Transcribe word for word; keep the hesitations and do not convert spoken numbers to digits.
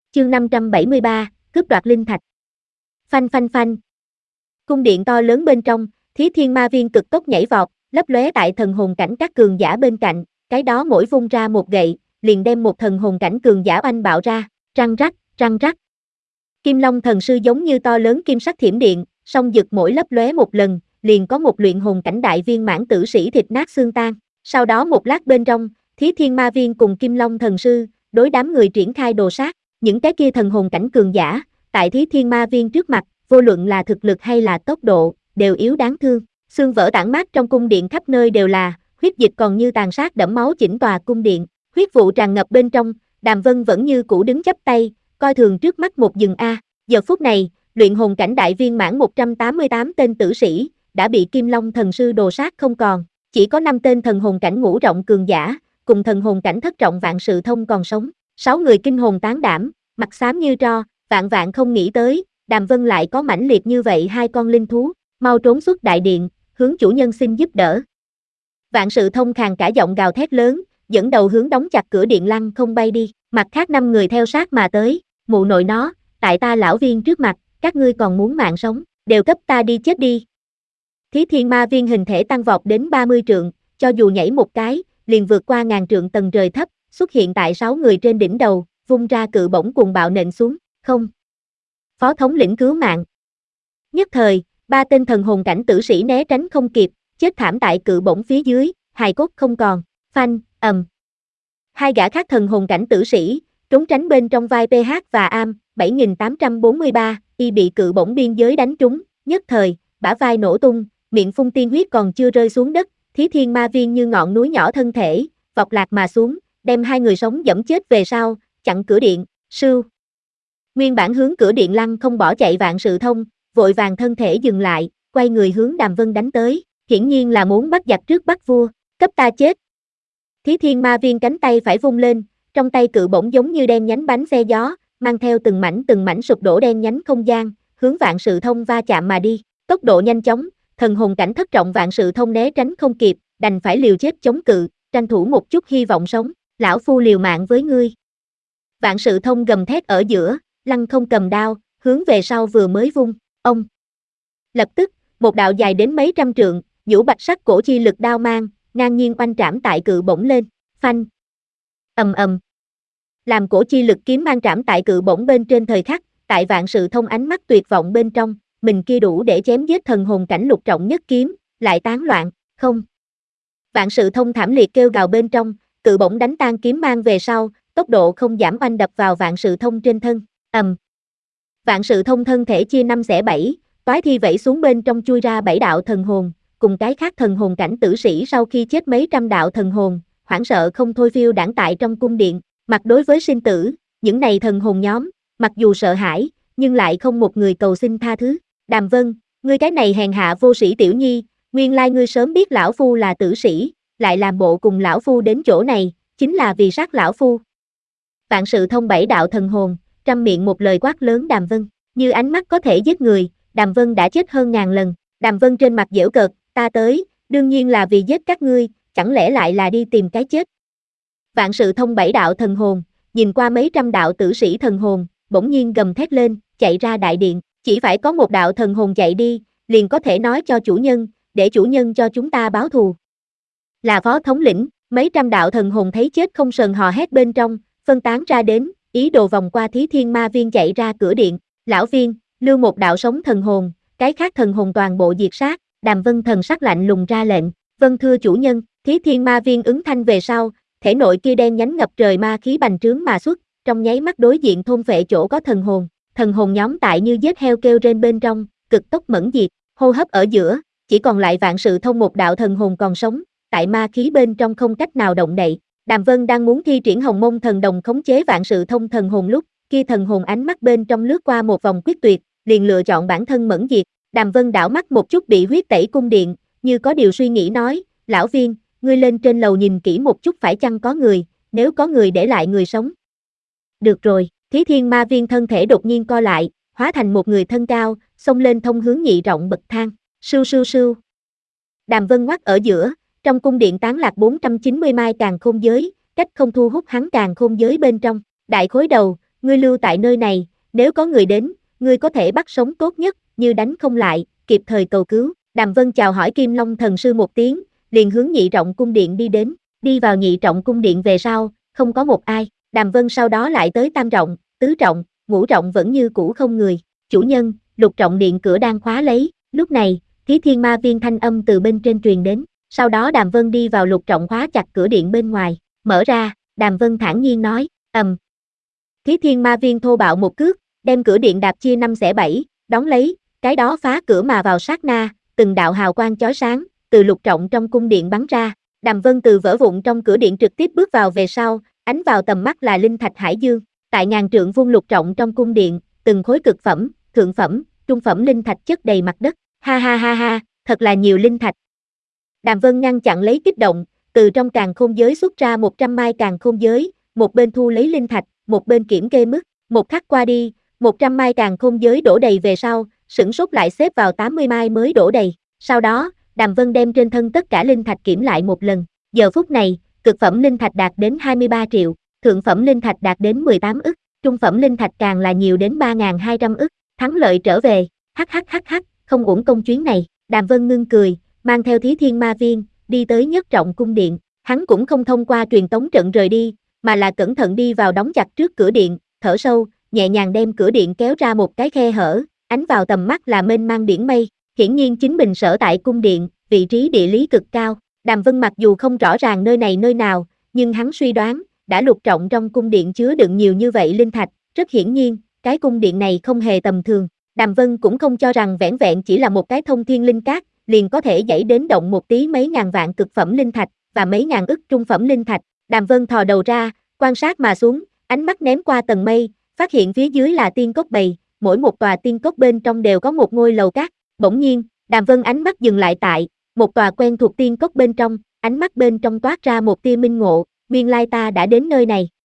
Chương năm trăm bảy mươi ba, cướp đoạt linh thạch. Phanh phanh phanh. Cung điện to lớn bên trong, Thí Thiên Ma Viên cực tốc nhảy vọt, lấp lóe tại thần hồn cảnh các cường giả bên cạnh, cái đó mỗi vung ra một gậy, liền đem một thần hồn cảnh cường giả oanh bạo ra, răng rắc, răng rắc. Kim Long thần sư giống như to lớn kim sắc thiểm điện, song dực mỗi lấp lóe một lần, liền có một luyện hồn cảnh đại viên mãn tử sĩ thịt nát xương tan. Sau đó một lát bên trong, Thí Thiên Ma Viên cùng Kim Long thần sư, đối đám người triển khai đồ sát, những cái kia thần hồn cảnh cường giả, tại Thí Thiên Ma Viên trước mặt, vô luận là thực lực hay là tốc độ, đều yếu đáng thương. Xương vỡ tản mát trong cung điện khắp nơi đều là, huyết dịch còn như tàn sát đẫm máu chỉnh tòa cung điện, huyết vụ tràn ngập bên trong, Đàm Vân vẫn như cũ đứng chắp tay, coi thường trước mắt một rừng a. Giờ phút này, luyện hồn cảnh đại viên mãn một trăm tám mươi tám tên tử sĩ, đã bị Kim Long thần sư đồ sát không còn, chỉ có năm tên thần hồn cảnh ngũ trọng cường giả, cùng thần hồn cảnh thất trọng Vạn Sự Thông còn sống, sáu người kinh hồn tán đảm, mặt xám như tro, vạn vạn không nghĩ tới, Đàm Vân lại có mãnh liệt như vậy hai con linh thú, mau trốn xuất đại điện, hướng chủ nhân xin giúp đỡ. Vạn Sự Thông khàn cả giọng gào thét lớn, dẫn đầu hướng đóng chặt cửa điện lăng không bay đi, mặt khác năm người theo sát mà tới, mụ nội nó, tại ta lão viên trước mặt, các ngươi còn muốn mạng sống, đều cấp ta đi chết đi. Thí Thiên Ma Viên hình thể tăng vọt đến ba mươi trượng, cho dù nhảy một cái, liền vượt qua ngàn trượng tầng trời thấp, xuất hiện tại sáu người trên đỉnh đầu, vung ra cự bổng cuồng bạo nện xuống, không. Phó thống lĩnh cứu mạng. Nhất thời, ba tên thần hồn cảnh tử sĩ né tránh không kịp, chết thảm tại cự bổng phía dưới, hài cốt không còn, phanh, ầm. Hai gã khác thần hồn cảnh tử sĩ, trốn tránh bên trong vai pê hát và Am, bảy nghìn tám trăm bốn mươi ba, y bị cự bổng biên giới đánh trúng, nhất thời, bả vai nổ tung, miệng phun tiên huyết còn chưa rơi xuống đất, Thí Thiên Ma Viên như ngọn núi nhỏ thân thể, vọt lạc mà xuống, đem hai người sống dẫm chết về sau, chặn cửa điện, sưu. Nguyên bản hướng cửa điện lăng không bỏ chạy Vạn Sự Thông, vội vàng thân thể dừng lại, quay người hướng Đàm Vân đánh tới, hiển nhiên là muốn bắt giặc trước bắt vua, cấp ta chết. Thí Thiên Ma Viên cánh tay phải vung lên, trong tay cự bổng giống như đen nhánh bánh xe gió, mang theo từng mảnh từng mảnh sụp đổ đen nhánh không gian, hướng Vạn Sự Thông va chạm mà đi, tốc độ nhanh chóng, thần hồn cảnh thất trọng Vạn Sự Thông né tránh không kịp, đành phải liều chết chống cự, tranh thủ một chút hy vọng sống, lão phu liều mạng với ngươi. Vạn Sự Thông gầm thét ở giữa, lăng không cầm đao, hướng về sau vừa mới vung, ông. Lập tức, một đạo dài đến mấy trăm trượng, nhũ bạch sắc cổ chi lực đao mang, ngang nhiên oanh trảm tại cự bổng lên, phanh. Ầm ầm. Làm cổ chi lực kiếm mang trảm tại cự bổng bên trên thời khắc, tại Vạn Sự Thông ánh mắt tuyệt vọng bên trong, mình kia đủ để chém giết thần hồn cảnh lục trọng nhất kiếm, lại tán loạn, không. Vạn Sự Thông thảm liệt kêu gào bên trong, cự bổng đánh tan kiếm mang về sau, tốc độ không giảm oanh đập vào Vạn Sự Thông trên thân, ầm. Vạn Sự Thông thân thể chia năm xẻ bảy, toái thi vẩy xuống bên trong chui ra bảy đạo thần hồn, cùng cái khác thần hồn cảnh tử sĩ sau khi chết mấy trăm đạo thần hồn, hoảng sợ không thôi phiêu đãng tại trong cung điện, mặt đối với sinh tử, những này thần hồn nhóm, mặc dù sợ hãi, nhưng lại không một người cầu xin tha thứ. Đàm Vân, ngươi cái này hèn hạ vô sĩ tiểu nhi, nguyên lai ngươi sớm biết lão phu là tử sĩ, lại làm bộ cùng lão phu đến chỗ này, chính là vì sát lão phu. Vạn Sự Thông bảy đạo thần hồn, trăm miệng một lời quát lớn Đàm Vân, như ánh mắt có thể giết người, Đàm Vân đã chết hơn ngàn lần, Đàm Vân trên mặt giễu cợt, ta tới, đương nhiên là vì giết các ngươi, chẳng lẽ lại là đi tìm cái chết. Vạn Sự Thông bảy đạo thần hồn, nhìn qua mấy trăm đạo tử sĩ thần hồn, bỗng nhiên gầm thét lên, chạy ra đại điện, chỉ phải có một đạo thần hồn chạy đi, liền có thể nói cho chủ nhân, để chủ nhân cho chúng ta báo thù. Là phó thống lĩnh, mấy trăm đạo thần hồn thấy chết không sờn hò hét bên trong, phân tán ra đến, ý đồ vòng qua Thí Thiên Ma Viên chạy ra cửa điện, lão viên, lưu một đạo sống thần hồn, cái khác thần hồn toàn bộ diệt sát, Đàm Vân thần sắc lạnh lùng ra lệnh, vâng thưa chủ nhân, Thí Thiên Ma Viên ứng thanh về sau, thể nội kia đen nhánh ngập trời ma khí bành trướng mà xuất, trong nháy mắt đối diện thôn phệ chỗ có thần hồn, thần hồn nhóm tại như giết heo kêu trên bên trong, cực tốc mẫn diệt, hô hấp ở giữa, chỉ còn lại Vạn Sự Thông một đạo thần hồn còn sống, tại ma khí bên trong không cách nào động đậy. Đàm Vân đang muốn thi triển Hồng Mông thần đồng khống chế Vạn Sự Thông thần hồn lúc, kia thần hồn ánh mắt bên trong lướt qua một vòng quyết tuyệt, liền lựa chọn bản thân mẫn diệt. Đàm Vân đảo mắt một chút bị huyết tẩy cung điện, như có điều suy nghĩ nói, lão viên, ngươi lên trên lầu nhìn kỹ một chút phải chăng có người, nếu có người để lại người sống. Được rồi, Thí Thiên Ma Viên thân thể đột nhiên co lại, hóa thành một người thân cao, xông lên thông hướng nhị rộng bậc thang, sưu sưu sưu. Đàm Vân ngoắt ở giữa, trong cung điện tán lạc bốn trăm chín mươi mai càn khôn giới, cách không thu hút hắn càn khôn giới bên trong, đại khối đầu, ngươi lưu tại nơi này, nếu có người đến, ngươi có thể bắt sống tốt nhất, như đánh không lại, kịp thời cầu cứu. Đàm Vân chào hỏi Kim Long thần sư một tiếng, liền hướng nhị trọng cung điện đi đến, đi vào nhị trọng cung điện về sau, không có một ai. Đàm Vân sau đó lại tới tam trọng, tứ trọng, ngũ trọng vẫn như cũ không người. Chủ nhân, lục trọng điện cửa đang khóa lấy, lúc này, Thí Thiên Ma Viên thanh âm từ bên trên truyền đến, sau đó Đàm Vân đi vào lục trọng khóa chặt cửa điện bên ngoài, mở ra, Đàm Vân thản nhiên nói, ầm. Thí Thiên Ma Viên thô bạo một cước, đem cửa điện đạp chia năm xẻ bảy, đóng lấy, cái đó phá cửa mà vào sát na, từng đạo hào quang chói sáng, từ lục trọng trong cung điện bắn ra. Đàm Vân từ vỡ vụn trong cửa điện trực tiếp bước vào về sau, ánh vào tầm mắt là linh thạch hải dương, tại ngàn trượng vuông lục trọng trong cung điện, từng khối cực phẩm, thượng phẩm, trung phẩm linh thạch chất đầy mặt đất. Ha ha ha ha, thật là nhiều linh thạch. Đàm Vân ngăn chặn lấy kích động, từ trong càn khôn giới xuất ra một trăm mai càn khôn giới, một bên thu lấy linh thạch, một bên kiểm kê mức, một khắc qua đi, một trăm mai càn khôn giới đổ đầy về sau, sửng sốt lại xếp vào tám mươi mai mới đổ đầy. Sau đó, Đàm Vân đem trên thân tất cả linh thạch kiểm lại một lần. Giờ phút này, cực phẩm linh thạch đạt đến hai mươi ba triệu, thượng phẩm linh thạch đạt đến mười tám ức, trung phẩm linh thạch càng là nhiều đến ba nghìn hai trăm ức. Thắng lợi trở về, hắc hắc hắc hắc, không uổng công chuyến này. Đàm Vân ngưng cười, mang theo Thí Thiên Ma Viên, đi tới nhất trọng cung điện. Hắn cũng không thông qua truyền tống trận rời đi, mà là cẩn thận đi vào đóng chặt trước cửa điện, thở sâu, nhẹ nhàng đem cửa điện kéo ra một cái khe hở, ánh vào tầm mắt là mênh mang biển mây. Hiển nhiên chính mình sở tại cung điện, vị trí địa lý cực cao. Đàm Vân mặc dù không rõ ràng nơi này nơi nào, nhưng hắn suy đoán, đã lục trọng trong cung điện chứa đựng nhiều như vậy linh thạch, rất hiển nhiên, cái cung điện này không hề tầm thường. Đàm Vân cũng không cho rằng vẻn vẹn chỉ là một cái thông thiên linh cát, liền có thể dãy đến động một tí mấy ngàn vạn cực phẩm linh thạch, và mấy ngàn ức trung phẩm linh thạch. Đàm Vân thò đầu ra, quan sát mà xuống, ánh mắt ném qua tầng mây, phát hiện phía dưới là tiên cốc bầy, mỗi một tòa tiên cốc bên trong đều có một ngôi lầu cát. Bỗng nhiên, Đàm Vân ánh mắt dừng lại tại một tòa quen thuộc tiên cốc bên trong, ánh mắt bên trong toát ra một tia minh ngộ, nguyên lai ta đã đến nơi này.